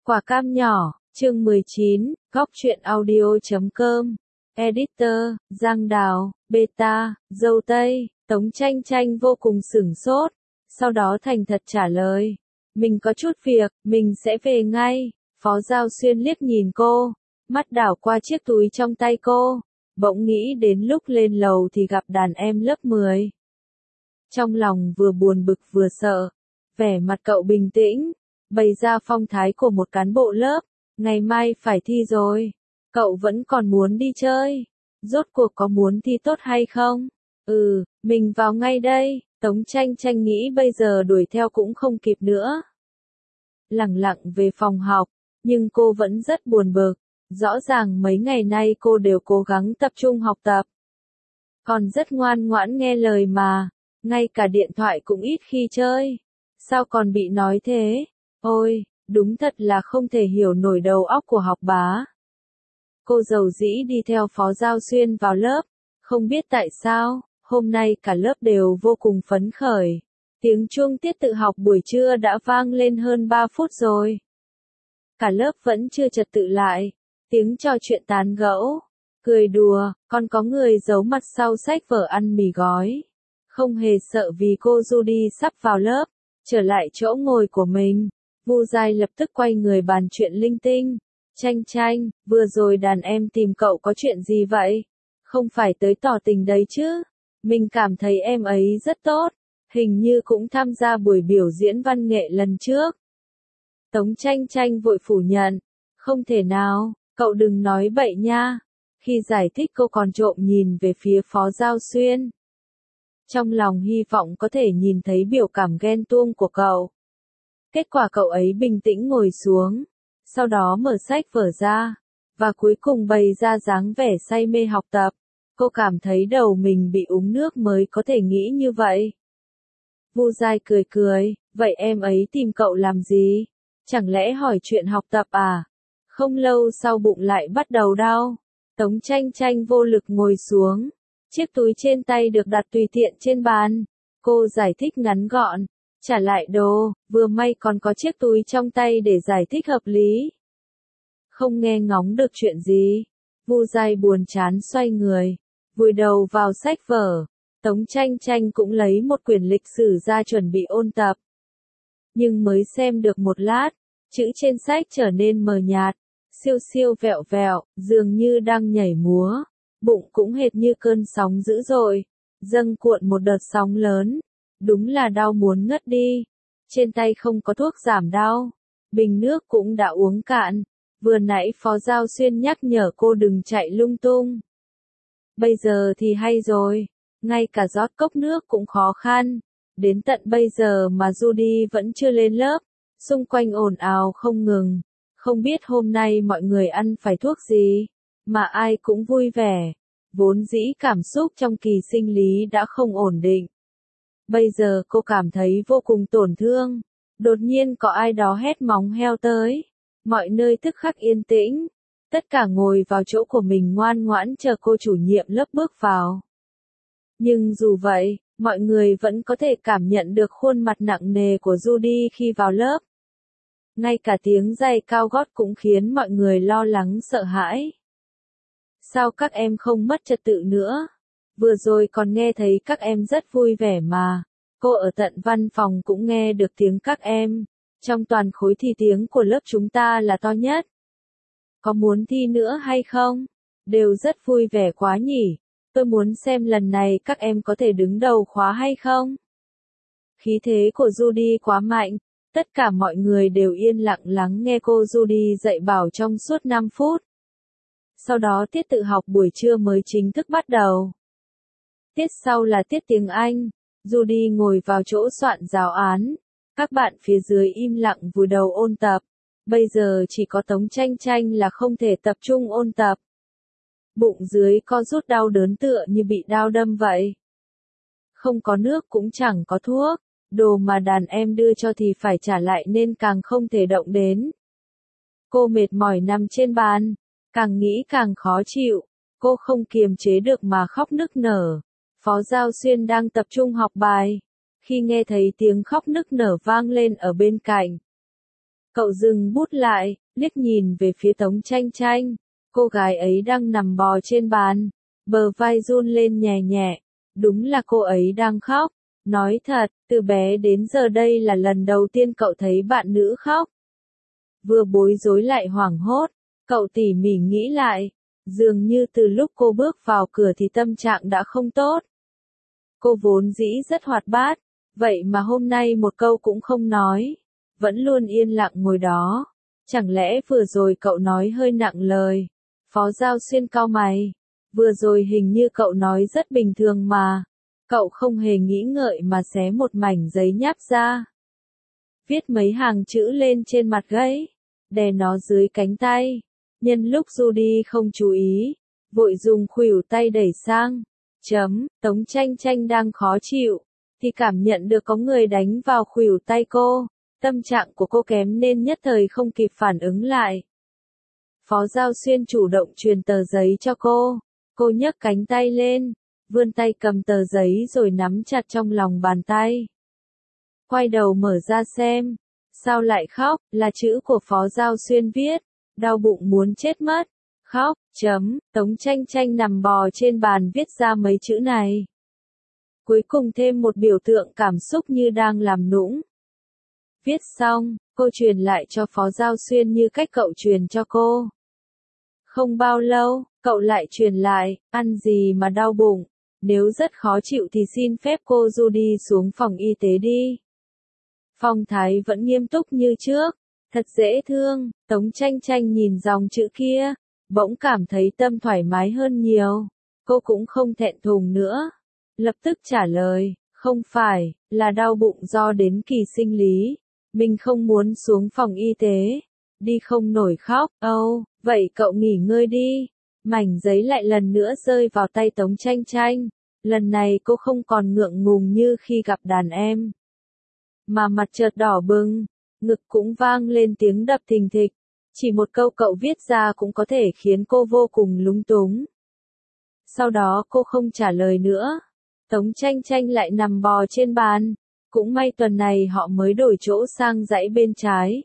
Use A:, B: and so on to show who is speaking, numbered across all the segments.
A: Quả cam nhỏ, chương 19, góc truyện audio.com. Editor, Giang Đào, Beta, Dâu Tây, Tống Chanh Chanh vô cùng sửng sốt. Sau đó thành thật trả lời. Mình có chút việc, mình sẽ về ngay. Phó Giao Xuyên liếc nhìn cô, mắt đảo qua chiếc túi trong tay cô. Bỗng nghĩ đến lúc lên lầu thì gặp đàn em lớp 10. Trong lòng vừa buồn bực vừa sợ. Vẻ mặt cậu bình tĩnh, bày ra phong thái của một cán bộ lớp. Ngày mai phải thi rồi. Cậu vẫn còn muốn đi chơi. Rốt cuộc có muốn thi tốt hay không? Mình vào ngay đây. Tống Chanh Chanh nghĩ bây giờ đuổi theo cũng không kịp nữa. Lẳng lặng về phòng học, nhưng cô vẫn rất buồn bực. Rõ ràng mấy ngày nay cô đều cố gắng tập trung học tập. Còn rất ngoan ngoãn nghe lời mà. Ngay cả điện thoại cũng ít khi chơi. Sao còn bị nói thế? Ôi, đúng thật là không thể hiểu nổi đầu óc của học bá. Cô dầu dĩ đi theo Phó Giao Xuyên vào lớp. Không biết tại sao, hôm nay cả lớp đều vô cùng phấn khởi. Tiếng chuông tiết tự học buổi trưa đã vang lên hơn 3 phút rồi. Cả lớp vẫn chưa trật tự lại. Tiếng trò chuyện tán gẫu, cười đùa, còn có người giấu mặt sau sách vở ăn mì gói. Không hề sợ vì cô Judy sắp vào lớp, trở lại chỗ ngồi của mình. Vu Giai lập tức quay người bàn chuyện linh tinh. Chanh Chanh, vừa rồi đàn em tìm cậu có chuyện gì vậy? Không phải tới tỏ tình đấy chứ? Mình cảm thấy em ấy rất tốt, hình như cũng tham gia buổi biểu diễn văn nghệ lần trước. Tống Chanh Chanh vội phủ nhận, không thể nào, cậu đừng nói bậy nha. Khi giải thích cô còn trộm nhìn về phía Phó Giao Xuyên. Trong lòng hy vọng có thể nhìn thấy biểu cảm ghen tuông của cậu. Kết quả cậu ấy bình tĩnh ngồi xuống, sau đó mở sách vở ra, và cuối cùng bày ra dáng vẻ say mê học tập. Cô cảm thấy đầu mình bị uống nước mới có thể nghĩ như vậy. Vu Giai cười cười, vậy em ấy tìm cậu làm gì? Chẳng lẽ hỏi chuyện học tập à? Không lâu sau bụng lại bắt đầu đau. Tống Chanh Chanh vô lực ngồi xuống. Chiếc túi trên tay được đặt tùy tiện trên bàn. Cô giải thích ngắn gọn. Trả lại đồ, vừa may còn có chiếc túi trong tay để giải thích hợp lý. Không nghe ngóng được chuyện gì. Vu Giai buồn chán xoay người, vùi đầu vào sách vở. Tống Chanh Chanh cũng lấy một quyển lịch sử ra chuẩn bị ôn tập. Nhưng mới xem được một lát, chữ trên sách trở nên mờ nhạt, siêu siêu vẹo vẹo, dường như đang nhảy múa. Bụng cũng hệt như cơn sóng dữ dội, dâng cuộn một đợt sóng lớn. Đúng là đau muốn ngất đi. Trên tay không có thuốc giảm đau. Bình nước cũng đã uống cạn. Vừa nãy Phó Giao Xuyên nhắc nhở cô đừng chạy lung tung. Bây giờ thì hay rồi. Ngay cả rót cốc nước cũng khó khăn. Đến tận bây giờ mà Judy vẫn chưa lên lớp. Xung quanh ồn ào không ngừng. Không biết hôm nay mọi người ăn phải thuốc gì. Mà ai cũng vui vẻ. Vốn dĩ cảm xúc trong kỳ sinh lý đã không ổn định. Bây giờ cô cảm thấy vô cùng tổn thương. Đột nhiên có ai đó hét móng heo tới. Mọi nơi tức khắc yên tĩnh. Tất cả ngồi vào chỗ của mình ngoan ngoãn chờ cô chủ nhiệm lớp bước vào. Nhưng dù vậy, mọi người vẫn có thể cảm nhận được khuôn mặt nặng nề của Judy khi vào lớp. Ngay cả tiếng giày cao gót cũng khiến mọi người lo lắng sợ hãi. Sao các em không mất trật tự nữa? Vừa rồi còn nghe thấy các em rất vui vẻ mà. Cô ở tận văn phòng cũng nghe được tiếng các em. Trong toàn khối thì tiếng của lớp chúng ta là to nhất. Có muốn thi nữa hay không? Đều rất vui vẻ quá nhỉ. Tôi muốn xem lần này các em có thể đứng đầu khóa hay không? Khí thế của Judy quá mạnh. Tất cả mọi người đều yên lặng lắng nghe cô Judy dạy bảo trong suốt 5 phút. Sau đó tiết tự học buổi trưa mới chính thức bắt đầu. Tiết sau là tiết tiếng Anh. Judy ngồi vào chỗ soạn giáo án. Các bạn phía dưới im lặng vùi đầu ôn tập. Bây giờ chỉ có Tống Chanh Chanh là không thể tập trung ôn tập. Bụng dưới co rút đau đớn tựa như bị đao đâm vậy. Không có nước cũng chẳng có thuốc. Đồ mà đàn em đưa cho thì phải trả lại nên càng không thể động đến. Cô mệt mỏi nằm trên bàn. Càng nghĩ càng khó chịu. Cô không kiềm chế được mà khóc nức nở. Phó Giao Xuyên đang tập trung học bài. Khi nghe thấy tiếng khóc nức nở vang lên ở bên cạnh. Cậu dừng bút lại, liếc nhìn về phía Tống Chanh Chanh. Cô gái ấy đang nằm bò trên bàn, bờ vai run lên nhẹ nhẹ. Đúng là cô ấy đang khóc. Nói thật, từ bé đến giờ đây là lần đầu tiên cậu thấy bạn nữ khóc. Vừa bối rối lại hoảng hốt, cậu tỉ mỉ nghĩ lại. Dường như từ lúc cô bước vào cửa thì tâm trạng đã không tốt. Cô vốn dĩ rất hoạt bát, vậy mà hôm nay một câu cũng không nói. Vẫn luôn yên lặng ngồi đó. Chẳng lẽ vừa rồi cậu nói hơi nặng lời? Phó Giao Xuyên cau mày. Vừa rồi hình như cậu nói rất bình thường mà. Cậu không hề nghĩ ngợi mà xé một mảnh giấy nháp ra. Viết mấy hàng chữ lên trên mặt giấy, đè nó dưới cánh tay. Nhân lúc Judy không chú ý, vội dùng khuỷu tay đẩy sang. Tống Chanh Chanh đang khó chịu, thì cảm nhận được có người đánh vào khuỷu tay cô. Tâm trạng của cô kém nên nhất thời không kịp phản ứng lại. Phó Giao Xuyên chủ động truyền tờ giấy cho cô. Cô nhấc cánh tay lên, vươn tay cầm tờ giấy rồi nắm chặt trong lòng bàn tay. Quay đầu mở ra xem. Sao lại khóc? Là chữ của Phó Giao Xuyên viết. Đau bụng muốn chết mất. Khóc. Tống Chanh Chanh nằm bò trên bàn viết ra mấy chữ này. Cuối cùng thêm một biểu tượng cảm xúc như đang làm nũng. Viết xong, cô truyền lại cho Phó Giao Xuyên như cách cậu truyền cho cô. Không bao lâu, cậu lại truyền lại, ăn gì mà đau bụng. Nếu rất khó chịu thì xin phép cô Judy xuống phòng y tế đi. Phong thái vẫn nghiêm túc như trước. Thật dễ thương. Tống Chanh Chanh nhìn dòng chữ kia, bỗng cảm thấy tâm thoải mái hơn nhiều. Cô cũng không thẹn thùng nữa. Lập tức trả lời, không phải, là đau bụng do đến kỳ sinh lý. Mình không muốn xuống phòng y tế. Đi không nổi khóc. Vậy cậu nghỉ ngơi đi. Mảnh giấy lại lần nữa rơi vào tay Tống Chanh Chanh. Lần này cô không còn ngượng ngùng như khi gặp đàn em. Mà mặt chợt đỏ bừng, ngực cũng vang lên tiếng đập thình thịch. Chỉ một câu cậu viết ra cũng có thể khiến cô vô cùng lúng túng. Sau đó cô không trả lời nữa. Tống Chanh Chanh lại nằm bò trên bàn. Cũng may tuần này họ mới đổi chỗ sang dãy bên trái.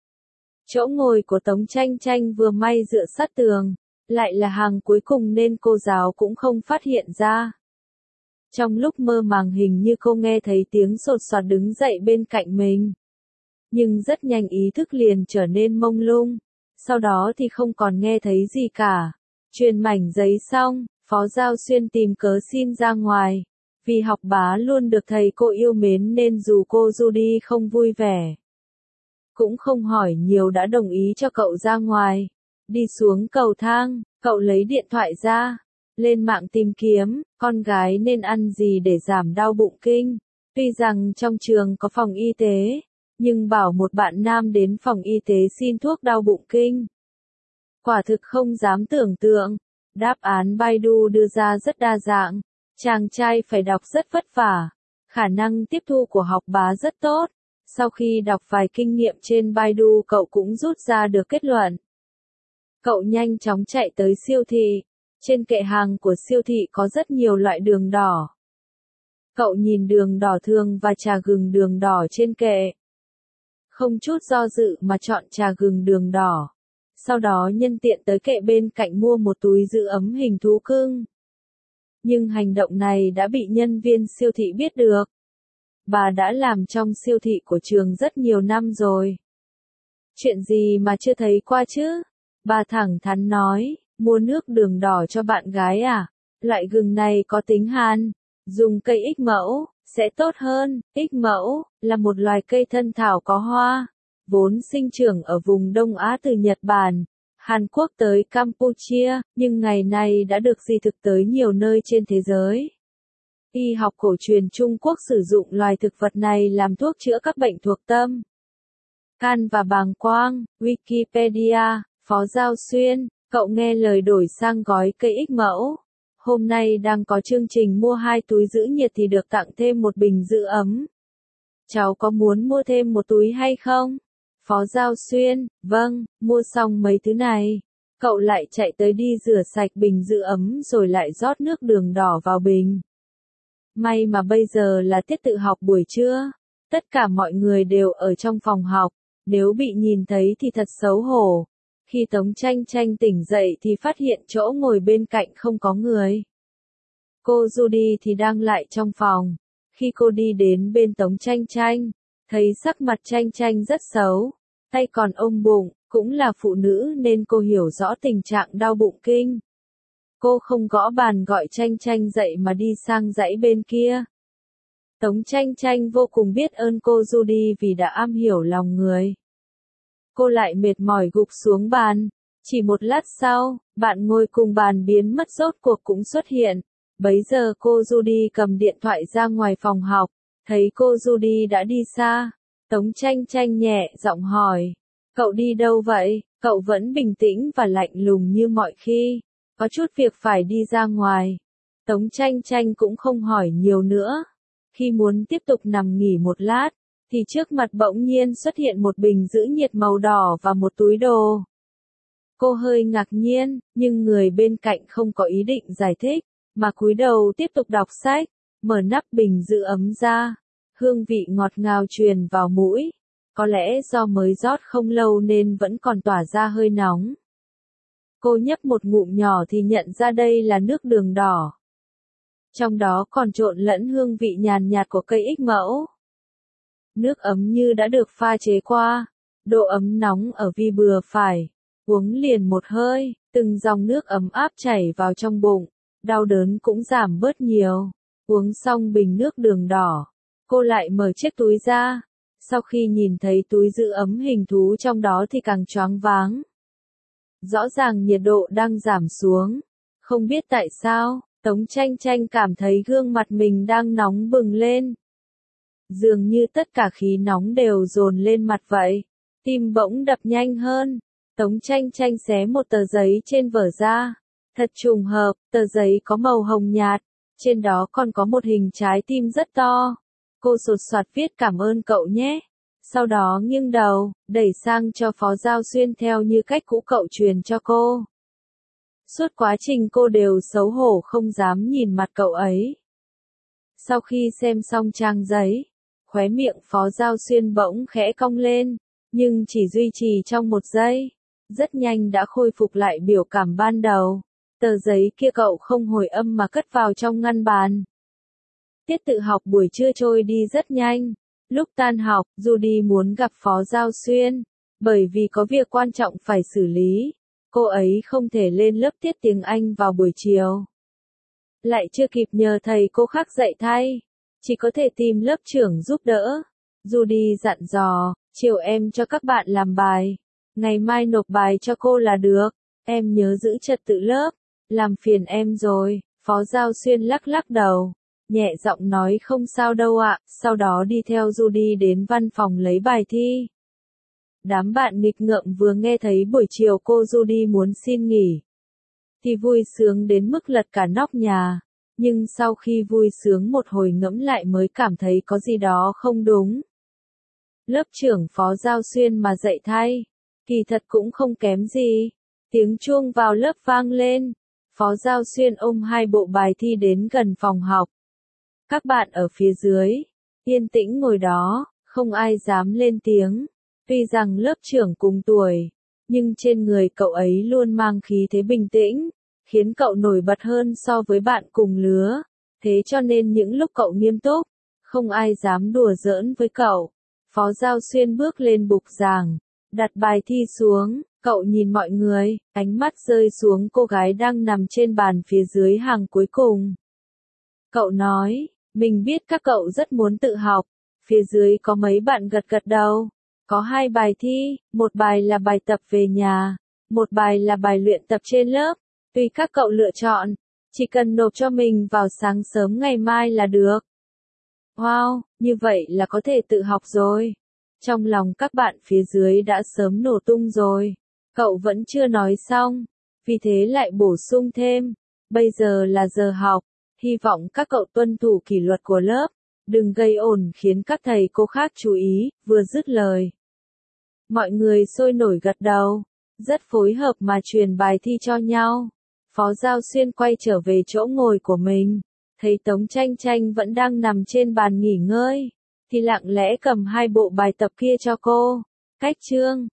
A: Chỗ ngồi của Tống Chanh Chanh vừa may dựa sát tường, lại là hàng cuối cùng nên cô giáo cũng không phát hiện ra. Trong lúc mơ màng hình như cô nghe thấy tiếng sột soạt đứng dậy bên cạnh mình. Nhưng rất nhanh ý thức liền trở nên mông lung. Sau đó thì không còn nghe thấy gì cả. Truyền mảnh giấy xong, Phó Giao Xuyên tìm cớ xin ra ngoài. Vì học bá luôn được thầy cô yêu mến nên dù cô Judy không vui vẻ, cũng không hỏi nhiều đã đồng ý cho cậu ra ngoài. Đi xuống cầu thang, cậu lấy điện thoại ra, lên mạng tìm kiếm, con gái nên ăn gì để giảm đau bụng kinh. Tuy rằng trong trường có phòng y tế, nhưng bảo một bạn nam đến phòng y tế xin thuốc đau bụng kinh. Quả thực không dám tưởng tượng. Đáp án Baidu đưa ra rất đa dạng. Chàng trai phải đọc rất vất vả. Khả năng tiếp thu của học bá rất tốt. Sau khi đọc vài kinh nghiệm trên Baidu cậu cũng rút ra được kết luận. Cậu nhanh chóng chạy tới siêu thị. Trên kệ hàng của siêu thị có rất nhiều loại đường đỏ. Cậu nhìn đường đỏ thường và trà gừng đường đỏ trên kệ. Không chút do dự mà chọn trà gừng đường đỏ. Sau đó nhân tiện tới kệ bên cạnh mua một túi giữ ấm hình thú cưng. Nhưng hành động này đã bị nhân viên siêu thị biết được. Bà đã làm trong siêu thị của trường rất nhiều năm rồi. Chuyện gì mà chưa thấy qua chứ? Bà thẳng thắn nói, mua nước đường đỏ cho bạn gái à? Loại gừng này có tính hàn, dùng cây ích mẫu, sẽ tốt hơn. Ích mẫu, là một loài cây thân thảo có hoa, vốn sinh trưởng ở vùng Đông Á từ Nhật Bản, Hàn Quốc tới Campuchia, nhưng ngày nay đã được di thực tới nhiều nơi trên thế giới. Y học cổ truyền Trung Quốc sử dụng loài thực vật này làm thuốc chữa các bệnh thuộc tâm, can và bàng quang. Wikipedia, Phó Giao Xuyên, cậu nghe lời đổi sang gói cây ích mẫu. Hôm nay đang có chương trình mua 2 túi giữ nhiệt thì được tặng thêm một bình giữ ấm. Cháu có muốn mua thêm một túi hay không? Phó Giao Xuyên, vâng, mua xong mấy thứ này. Cậu lại chạy tới đi rửa sạch bình giữ ấm rồi lại rót nước đường đỏ vào bình. May mà bây giờ là tiết tự học buổi trưa. Tất cả mọi người đều ở trong phòng học. Nếu bị nhìn thấy thì thật xấu hổ. Khi Tống Chanh Chanh tỉnh dậy thì phát hiện chỗ ngồi bên cạnh không có người. Cô Judy thì đang lại trong phòng. Khi cô đi đến bên Tống Chanh Chanh, thấy sắc mặt Chanh Chanh rất xấu, tay còn ôm bụng, cũng là phụ nữ nên cô hiểu rõ tình trạng đau bụng kinh. Cô không gõ bàn gọi Chanh Chanh dậy mà đi sang dãy bên kia. Tống Chanh Chanh vô cùng biết ơn cô Judy vì đã am hiểu lòng người. Cô lại mệt mỏi gục xuống bàn. Chỉ một lát sau, bạn ngồi cùng bàn biến mất rốt cuộc cũng xuất hiện. Bấy giờ cô Judy cầm điện thoại ra ngoài phòng học, thấy cô Judy đã đi xa. Tống Chanh Chanh nhẹ giọng hỏi, cậu đi đâu vậy? Cậu vẫn bình tĩnh và lạnh lùng như mọi khi, có chút việc phải đi ra ngoài. Tống Chanh Chanh cũng không hỏi nhiều nữa. Khi muốn tiếp tục nằm nghỉ một lát, thì trước mặt bỗng nhiên xuất hiện một bình giữ nhiệt màu đỏ và một túi đồ. Cô hơi ngạc nhiên, nhưng người bên cạnh không có ý định giải thích, mà cúi đầu tiếp tục đọc sách, mở nắp bình giữ ấm ra. Hương vị ngọt ngào truyền vào mũi. Có lẽ do mới rót không lâu nên vẫn còn tỏa ra hơi nóng. Cô nhấp một ngụm nhỏ thì nhận ra đây là nước đường đỏ. Trong đó còn trộn lẫn hương vị nhàn nhạt của cây ích mẫu. Nước ấm như đã được pha chế qua, độ ấm nóng ở vi vừa phải. Uống liền một hơi, từng dòng nước ấm áp chảy vào trong bụng, đau đớn cũng giảm bớt nhiều. Uống xong bình nước đường đỏ, cô lại mở chiếc túi ra. Sau khi nhìn thấy túi giữ ấm hình thú trong đó thì càng choáng váng. Rõ ràng nhiệt độ đang giảm xuống. Không biết tại sao, Tống Chanh Chanh cảm thấy gương mặt mình đang nóng bừng lên. Dường như tất cả khí nóng đều dồn lên mặt vậy. Tim bỗng đập nhanh hơn. Tống Chanh Chanh xé một tờ giấy trên vở ra. Thật trùng hợp, tờ giấy có màu hồng nhạt. Trên đó còn có một hình trái tim rất to. Cô sột soạt viết cảm ơn cậu nhé. Sau đó nghiêng đầu, đẩy sang cho Phó Giao Xuyên theo như cách cũ cậu truyền cho cô. Suốt quá trình cô đều xấu hổ không dám nhìn mặt cậu ấy. Sau khi xem xong trang giấy, khóe miệng Phó Giao Xuyên bỗng khẽ cong lên, nhưng chỉ duy trì trong một giây. Rất nhanh đã khôi phục lại biểu cảm ban đầu. Tờ giấy kia cậu không hồi âm mà cất vào trong ngăn bàn. Tiết tự học buổi trưa trôi đi rất nhanh. Lúc tan học, Judy muốn gặp Phó Giao Xuyên, bởi vì có việc quan trọng phải xử lý. Cô ấy không thể lên lớp tiết tiếng Anh vào buổi chiều. Lại chưa kịp nhờ thầy cô khác dạy thay, chỉ có thể tìm lớp trưởng giúp đỡ. Judy dặn dò, chiều em cho các bạn làm bài, ngày mai nộp bài cho cô là được, em nhớ giữ trật tự lớp, làm phiền em rồi. Phó Giao Xuyên lắc lắc đầu, nhẹ giọng nói không sao đâu ạ, sau đó đi theo Judy đến văn phòng lấy bài thi. Đám bạn nghịch ngợm vừa nghe thấy buổi chiều cô Judy muốn xin nghỉ, thì vui sướng đến mức lật cả nóc nhà, nhưng sau khi vui sướng một hồi ngẫm lại mới cảm thấy có gì đó không đúng. Lớp trưởng Phó Giao Xuyên mà dạy thay, kỳ thật cũng không kém gì. Tiếng chuông vào lớp vang lên, Phó Giao Xuyên ôm hai bộ bài thi đến gần phòng học. Các bạn ở phía dưới, yên tĩnh ngồi đó, không ai dám lên tiếng. Tuy rằng lớp trưởng cùng tuổi, nhưng trên người cậu ấy luôn mang khí thế bình tĩnh, khiến cậu nổi bật hơn so với bạn cùng lứa. Thế cho nên những lúc cậu nghiêm túc, không ai dám đùa giỡn với cậu. Phó Giao Xuyên bước lên bục giảng, đặt bài thi xuống, cậu nhìn mọi người, ánh mắt rơi xuống cô gái đang nằm trên bàn phía dưới hàng cuối cùng. Cậu nói, mình biết các cậu rất muốn tự học, phía dưới có mấy bạn gật gật đầu. Có hai bài thi, một bài là bài tập về nhà, một bài là bài luyện tập trên lớp. Tùy các cậu lựa chọn, chỉ cần nộp cho mình vào sáng sớm ngày mai là được. Wow, như vậy là có thể tự học rồi. Trong lòng các bạn phía dưới đã sớm nổ tung rồi. Cậu vẫn chưa nói xong, vì thế lại bổ sung thêm. Bây giờ là giờ học, hy vọng các cậu tuân thủ kỷ luật của lớp. Đừng gây ồn khiến các thầy cô khác chú ý, vừa dứt lời. Mọi người sôi nổi gật đầu, rất phối hợp mà truyền bài thi cho nhau. Phó Giao Xuyên quay trở về chỗ ngồi của mình, thấy Tống Chanh Chanh vẫn đang nằm trên bàn nghỉ ngơi, thì lặng lẽ cầm hai bộ bài tập kia cho cô. Cách chương